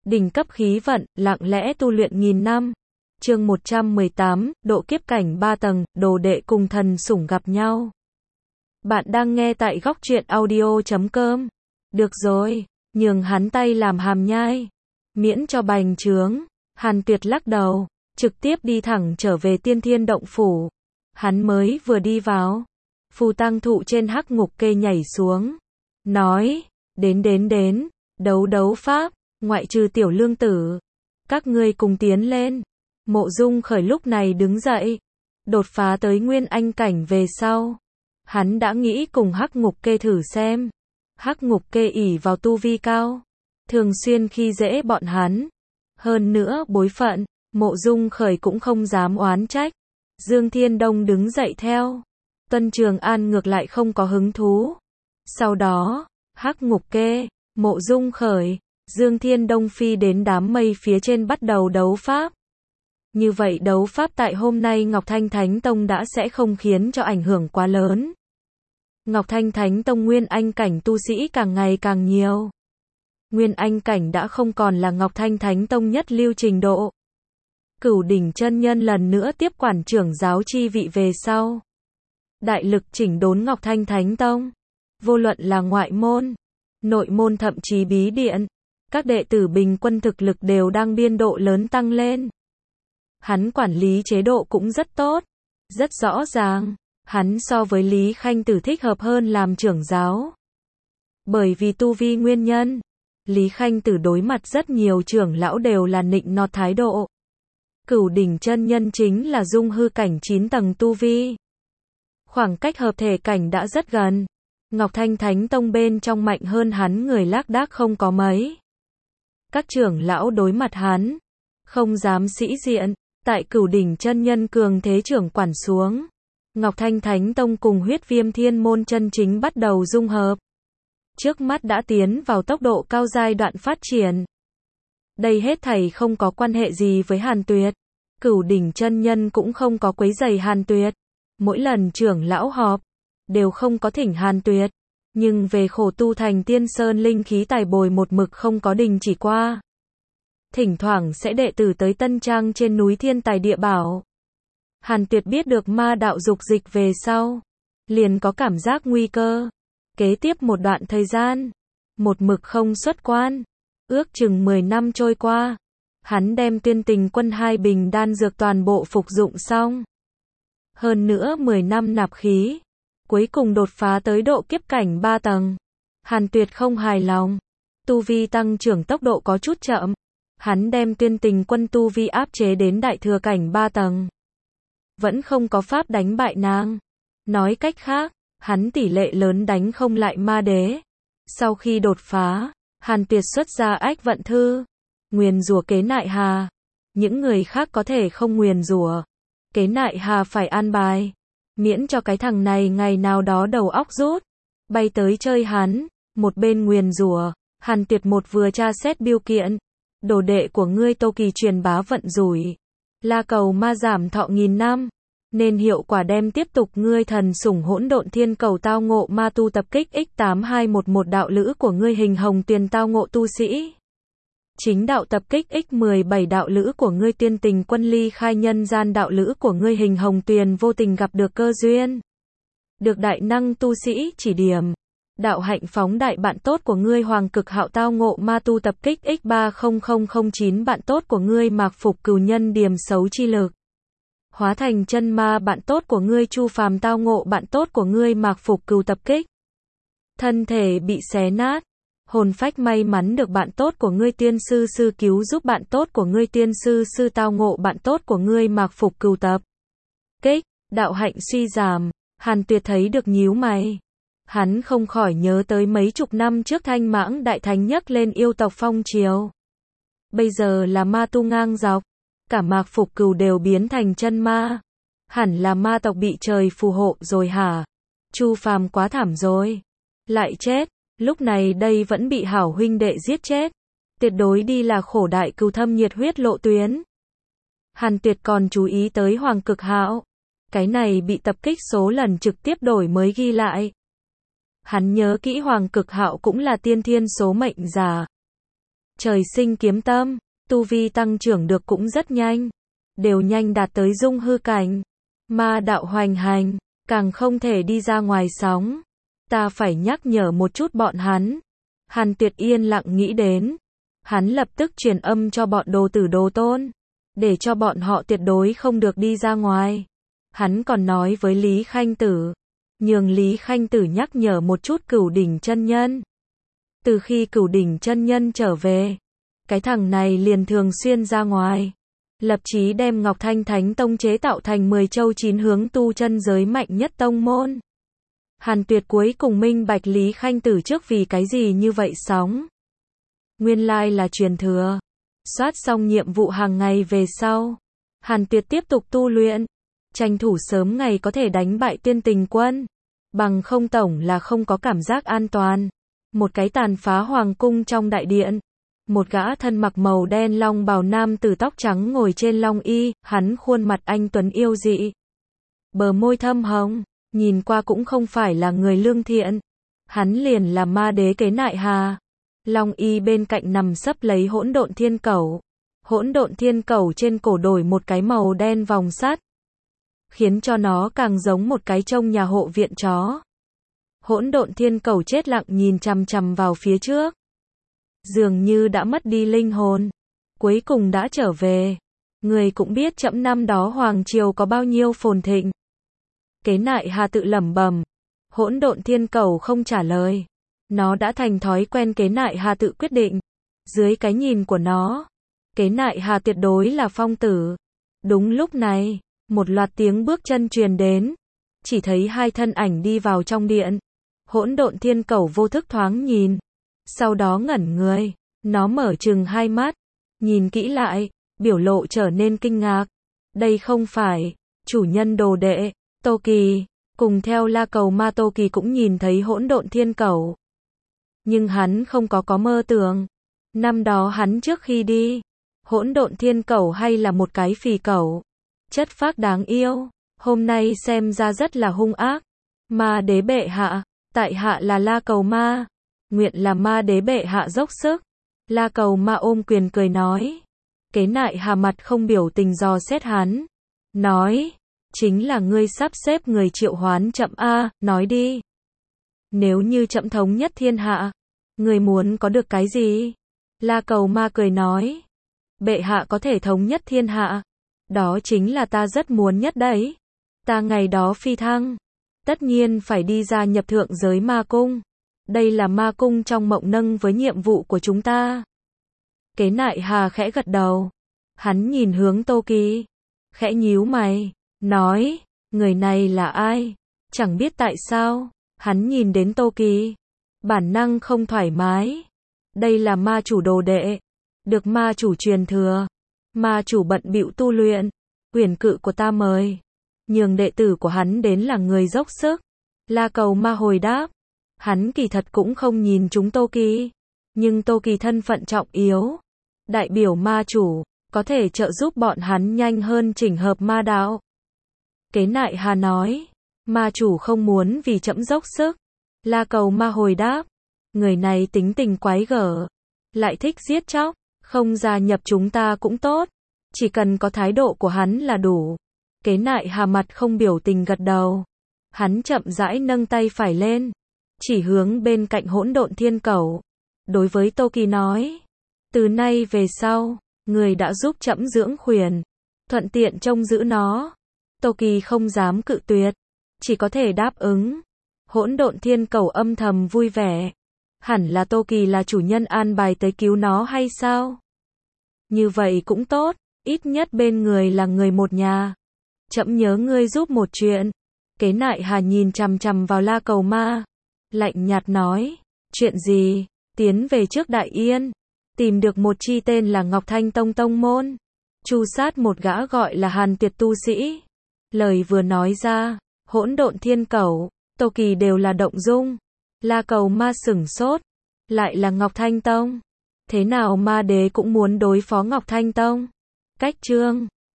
Đỉnh cấp khí vận, lặng lẽ tu luyện nghìn năm. Chương 118, độ kiếp cảnh 3 tầng, đồ đệ cùng thần sủng gặp nhau. Bạn đang nghe tại góc truyện audio.com. Được rồi, nhường hắn tay làm hàm nhai. Miễn cho bành trướng. Hàn Tuyệt lắc đầu, trực tiếp đi thẳng trở về Tiên Thiên Động Phủ. Hắn mới vừa đi vào, Phù Tăng Thụ trên hắc ngục kê nhảy xuống. Nói, đến, đấu pháp, ngoại trừ Tiểu Lương Tử. Các ngươi cùng tiến lên. Mộ Dung Khởi lúc này đứng dậy, đột phá tới Nguyên Anh cảnh về sau. Hắn đã nghĩ cùng hắc ngục kê thử xem. Hắc ngục kê ỷ vào tu vi cao, thường xuyên khi dễ bọn hắn. Hơn nữa bối phận, Mộ Dung Khởi cũng không dám oán trách. Dương Thiên Đông đứng dậy theo. Tuân Trường An ngược lại không có hứng thú. Sau đó, hắc ngục kê, Mộ Dung Khởi, Dương Thiên Đông phi đến đám mây phía trên bắt đầu đấu pháp. Như vậy đấu pháp tại hôm nay Ngọc Thanh Thánh Tông đã sẽ không khiến cho ảnh hưởng quá lớn. Ngọc Thanh Thánh Tông Nguyên Anh cảnh tu sĩ càng ngày càng nhiều. Nguyên Anh cảnh đã không còn là Ngọc Thanh Thánh Tông nhất lưu trình độ. Cửu Đỉnh chân nhân lần nữa tiếp quản trưởng giáo chi vị về sau. Đại lực chỉnh đốn Ngọc Thanh Thánh Tông. Vô luận là ngoại môn, nội môn thậm chí bí điện, các đệ tử bình quân thực lực đều đang biên độ lớn tăng lên. Hắn quản lý chế độ cũng rất tốt, rất rõ ràng, hắn so với Lý Khanh Tử thích hợp hơn làm trưởng giáo. Bởi vì tu vi nguyên nhân, Lý Khanh Tử đối mặt rất nhiều trưởng lão đều là nịnh nọt thái độ. Cửu Đỉnh chân nhân chính là dung hư cảnh 9 tầng tu vi. Khoảng cách hợp thể cảnh đã rất gần. Ngọc Thanh Thánh Tông bên trong mạnh hơn hắn người lác đác không có mấy. Các trưởng lão đối mặt hắn, không dám sĩ diện. Tại Cửu Đỉnh chân nhân cường thế trưởng quản xuống, Ngọc Thanh Thánh Tông cùng Huyết Viêm Thiên môn chân chính bắt đầu dung hợp. Trước mắt đã tiến vào tốc độ cao giai đoạn phát triển. Đây hết thảy không có quan hệ gì với Hàn Tuyệt. Cửu Đỉnh chân nhân cũng không có quấy rầy Hàn Tuyệt. Mỗi lần trưởng lão họp, đều không có thỉnh Hàn Tuyệt. Nhưng về khổ tu thành Tiên Sơn linh khí tài bồi một mực không có đình chỉ qua. Thỉnh thoảng sẽ đệ tử tới Tân Trang trên núi Thiên Tài Địa Bảo. Hàn Tuyệt biết được ma đạo dục dịch về sau, liền có cảm giác nguy cơ. Kế tiếp một đoạn thời gian, một mực không xuất quan. Ước chừng 10 năm trôi qua, hắn đem Tuyên Tình Quân 2 bình đan dược toàn bộ phục dụng xong. Hơn nữa 10 năm nạp khí, cuối cùng đột phá tới độ kiếp cảnh 3 tầng. Hàn Tuyệt không hài lòng, tu vi tăng trưởng tốc độ có chút chậm. Hắn đem Tuyên Tình Quân tu vi áp chế đến đại thừa cảnh 3 tầng. Vẫn không có pháp đánh bại nàng. Nói cách khác, hắn tỷ lệ lớn đánh không lại ma đế. Sau khi đột phá, Hàn Tuyệt xuất ra Ách Vận Thư, nguyền rủa Kế Nại Hà. Những người khác có thể không nguyền rủa, Kế Nại Hà phải an bài, miễn cho cái thằng này ngày nào đó đầu óc rút, bay tới chơi hắn. Một bên nguyền rủa, Hàn Tuyệt một vừa tra xét biêu kiện. Đồ đệ của ngươi Tô Kỳ truyền bá vận rủi, La Cầu Ma giảm thọ 1000 năm, nên hiệu quả đem tiếp tục ngươi thần sủng Hỗn Độn Thiên Cầu tao ngộ ma tu tập kích X8211 đạo lữ của ngươi Hình Hồng Tuyền tao ngộ tu sĩ. Chính đạo tập kích X17 đạo lữ của ngươi Tiên Tình Quân ly khai nhân gian đạo lữ của ngươi Hình Hồng Tuyền vô tình gặp được cơ duyên. Được đại năng tu sĩ chỉ điểm. Đạo hạnh phóng đại bạn tốt của ngươi Hoàng Cực Hạo tao ngộ ma tu tập kích X30009 bạn tốt của ngươi Mạc Phục Cửu nhân điểm xấu chi lực. Hóa thành chân ma bạn tốt của ngươi Chu Phàm tao ngộ bạn tốt của ngươi Mạc Phục Cửu tập kích. Thân thể bị xé nát. Hồn phách may mắn được bạn tốt của ngươi Tiên Sư Sư cứu giúp bạn tốt của ngươi Tiên Sư Sư tao ngộ bạn tốt của ngươi Mạc Phục Cửu tập kích. Đạo hạnh suy giảm. Hàn Tuyệt thấy được nhíu mày. Hắn không khỏi nhớ tới mấy chục năm trước Thanh Mãng Đại Thánh nhấc lên yêu tộc phong triều. Bây giờ là ma tu ngang dọc, cả Mạc Phục Cửu đều biến thành chân ma. Hẳn là ma tộc bị trời phù hộ rồi hả? Chu Phàm quá thảm rồi. Lại chết, lúc này đây vẫn bị hảo huynh đệ giết chết. Tuyệt đối đi là khổ đại cừu thâm nhiệt huyết lộ tuyến. Hàn Tuyệt còn chú ý tới Hoàng Cực Hạo. Cái này bị tập kích số lần trực tiếp đổi mới ghi lại. Hắn nhớ kỹ Hoàng Cực Hạo cũng là tiên thiên số mệnh giả. trời sinh kiếm tâm, tu vi tăng trưởng được cũng rất nhanh, đều nhanh đạt tới dung hư cảnh. Ma đạo hoành hành, càng không thể đi ra ngoài sóng. Ta phải nhắc nhở một chút bọn hắn. Hàn Tuyệt yên lặng nghĩ đến. Hắn lập tức truyền âm cho bọn đồ tử đồ tôn, để cho bọn họ tuyệt đối không được đi ra ngoài. Hắn còn nói với Lý Khanh Tử, nhường Lý Khanh Tử nhắc nhở một chút Cửu Đỉnh chân nhân. Từ khi Cửu Đỉnh chân nhân trở về, cái thằng này liền thường xuyên ra ngoài, lập chí đem Ngọc Thanh Thánh Tông chế tạo thành 10 châu 9 hướng tu chân giới mạnh nhất tông môn. Hàn Tuyệt cuối cùng minh bạch Lý Khanh Tử trước vì cái gì như vậy sóng. Nguyên lai là truyền thừa. Soát xong nhiệm vụ hàng ngày về sau, Hàn Tuyệt tiếp tục tu luyện, tranh thủ sớm ngày có thể đánh bại Tuyên Tình Quân, bằng không tổng là không có cảm giác an toàn. Một cái tàn phá hoàng cung trong đại điện, một gã thân mặc màu đen long bào nam tử tóc trắng ngồi trên long y, hắn khuôn mặt anh tuấn yêu dị, bờ môi thâm hồng, nhìn qua cũng không phải là người lương thiện. Hắn liền là ma đế Kế Nại Hà. Long y bên cạnh nằm sấp lấy hỗn độn thiên cẩu. Hỗn độn thiên cẩu trên cổ đổi một cái màu đen vòng sắt, khiến cho nó càng giống một cái trông nhà hộ viện chó. Hỗn độn thiên cẩu chết lặng nhìn chằm chằm vào phía trước, dường như đã mất đi linh hồn, cuối cùng đã trở về. Người cũng biết trẫm năm đó hoàng triều có bao nhiêu phồn thịnh. Kế Nại Hà tự lẩm bẩm. Hỗn độn thiên cẩu không trả lời. Nó đã thành thói quen Kế Nại Hà tự quyết định. Dưới cái nhìn của nó, Kế Nại Hà tuyệt đối là phong tử. Đúng lúc này, một loạt tiếng bước chân truyền đến, chỉ thấy hai thân ảnh đi vào trong điện. Hỗn độn thiên cẩu vô thức thoáng nhìn, sau đó ngẩn người, nó mở trừng hai mắt, nhìn kỹ lại, biểu lộ trở nên kinh ngạc. Đây không phải chủ nhân đồ đệ, Tô Kỳ. Cùng theo La Cầu Ma, Tô Kỳ cũng nhìn thấy hỗn độn thiên cẩu. Nhưng hắn không có mơ tưởng. Năm đó hắn trước khi đi, hỗn độn thiên cẩu hay là một cái phì cẩu, chất phác đáng yêu, hôm nay xem ra rất là hung ác. Ma đế bệ hạ, tại hạ là La Cầu Ma, nguyện là ma đế bệ hạ dốc sức. La Cầu Ma ôm quyền cười nói. Kế Nại Hà mặt không biểu tình dò xét hắn, nói, chính là ngươi sắp xếp người triệu hoán chậm a, nói đi. Nếu như chậm thống nhất thiên hạ, ngươi muốn có được cái gì? La Cầu Ma cười nói, bệ hạ có thể thống nhất thiên hạ, đó chính là ta rất muốn nhất đấy. Ta ngày đó phi thăng, tất nhiên phải đi ra nhập thượng giới ma cung. Đây là ma cung trong mộng nâng với nhiệm vụ của chúng ta. Kế Nại Hà khẽ gật đầu. Hắn nhìn hướng Tô Kỳ, khẽ nhíu mày, nói, người này là ai? Chẳng biết tại sao, hắn nhìn đến Tô Kỳ, bản năng không thoải mái. Đây là ma chủ đồ đệ, được ma chủ truyền thừa. Ma chủ bận bịu tu luyện, quyền cự của ta mời, nhường đệ tử của hắn đến là người dốc sức. La Cầu Ma hồi đáp, hắn kỳ thật cũng không nhìn chúng Tô Kỳ, nhưng Tô Kỳ thân phận trọng yếu, đại biểu ma chủ, có thể trợ giúp bọn hắn nhanh hơn chỉnh hợp ma đạo. Kế Nại Hà nói, ma chủ không muốn vì trẫm dốc sức. La Cầu Ma hồi đáp, người này tính tình quái gở, lại thích giết chóc, không gia nhập chúng ta cũng tốt, chỉ cần có thái độ của hắn là đủ. Kế Nại Hà mặt không biểu tình gật đầu. Hắn chậm rãi nâng tay phải lên, chỉ hướng bên cạnh hỗn độn thiên cẩu, đối với Tô Kỳ nói, từ nay về sau, người đã giúp trẫm dưỡng khuyển, thuận tiện trông giữ nó. Tô Kỳ không dám cự tuyệt, chỉ có thể đáp ứng. Hỗn độn thiên cẩu âm thầm vui vẻ, hẳn là Tô Kỳ là chủ nhân an bài tới cứu nó hay sao? Như vậy cũng tốt, ít nhất bên người là người một nhà. Trẫm nhớ ngươi giúp một chuyện. Kế Nại Hà nhìn chằm chằm vào La Cầu Ma, lạnh nhạt nói, chuyện gì? Tiến về trước Đại Yên, tìm được một chi tên là Ngọc Thanh Tông tông môn, tru sát một gã gọi là Hàn Tuyệt tu sĩ. Lời vừa nói ra, hỗn độn thiên cẩu, Tô Kỳ đều là động dung. La Cầu Ma sửng sốt, lại là Ngọc Thanh Tông. Thế nào ma đế cũng muốn đối phó Ngọc Thanh Tông? Cách chương